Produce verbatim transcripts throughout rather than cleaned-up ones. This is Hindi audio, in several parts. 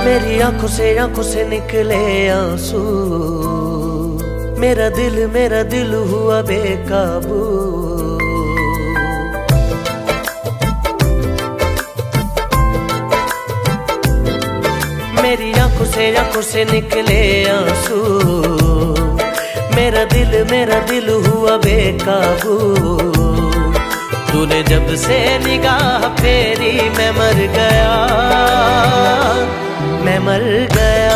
मेरी आंखों से आंखों से निकले आंसू, मेरा दिल मेरा दिल हुआ बेकाबू। मेरी आंखों से आंखों से निकले आंसू, मेरा दिल मेरा दिल हुआ बेकाबू। तूने जब से निगाह फेरी मैं मर गया, मैं मर गया,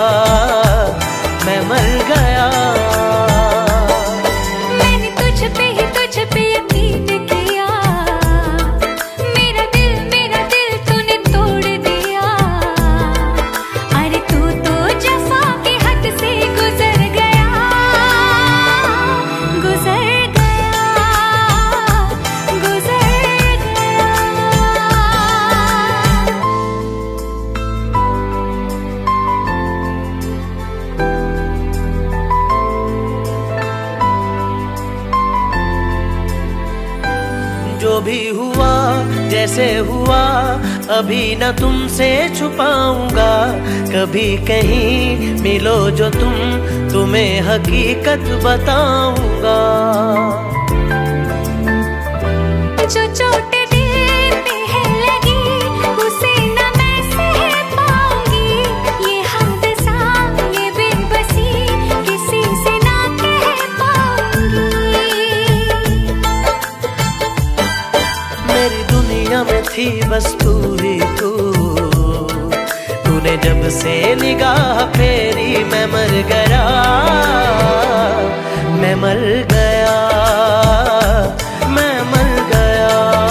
मैं मर गया। मैंने तुझ पे ही तुझ पे यकीन किया, मेरा दिल मेरा दिल तूने तोड़ दिया। अरे तू तो जफा के हद से गुजर गया, गुजर गया, गुजर गया। जो भी हुआ जैसे हुआ अभी न तुमसे छुपाऊंगा। कभी कहीं मिलो जो तुम, तुम्हें हकीकत बताऊंगा। जो चोट दिल पे है लगी उसे न मैं सह पाऊंगी। ये हादसा ये बेबसी किसी से ना कह पाऊंगी। मेरी दुनिया में थी बस तू ही तू, तूने जब से निगाह फेरी मैं मर गया, मैं मर गया, मैं मर गया।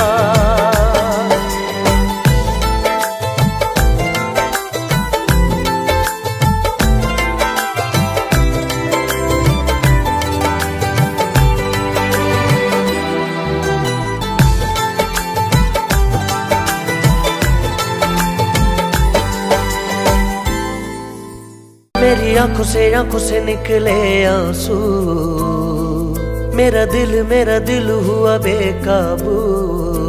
मेरी आंखों से आंखों से निकले आंसू, मेरा दिल मेरा दिल हुआ बेकाबू।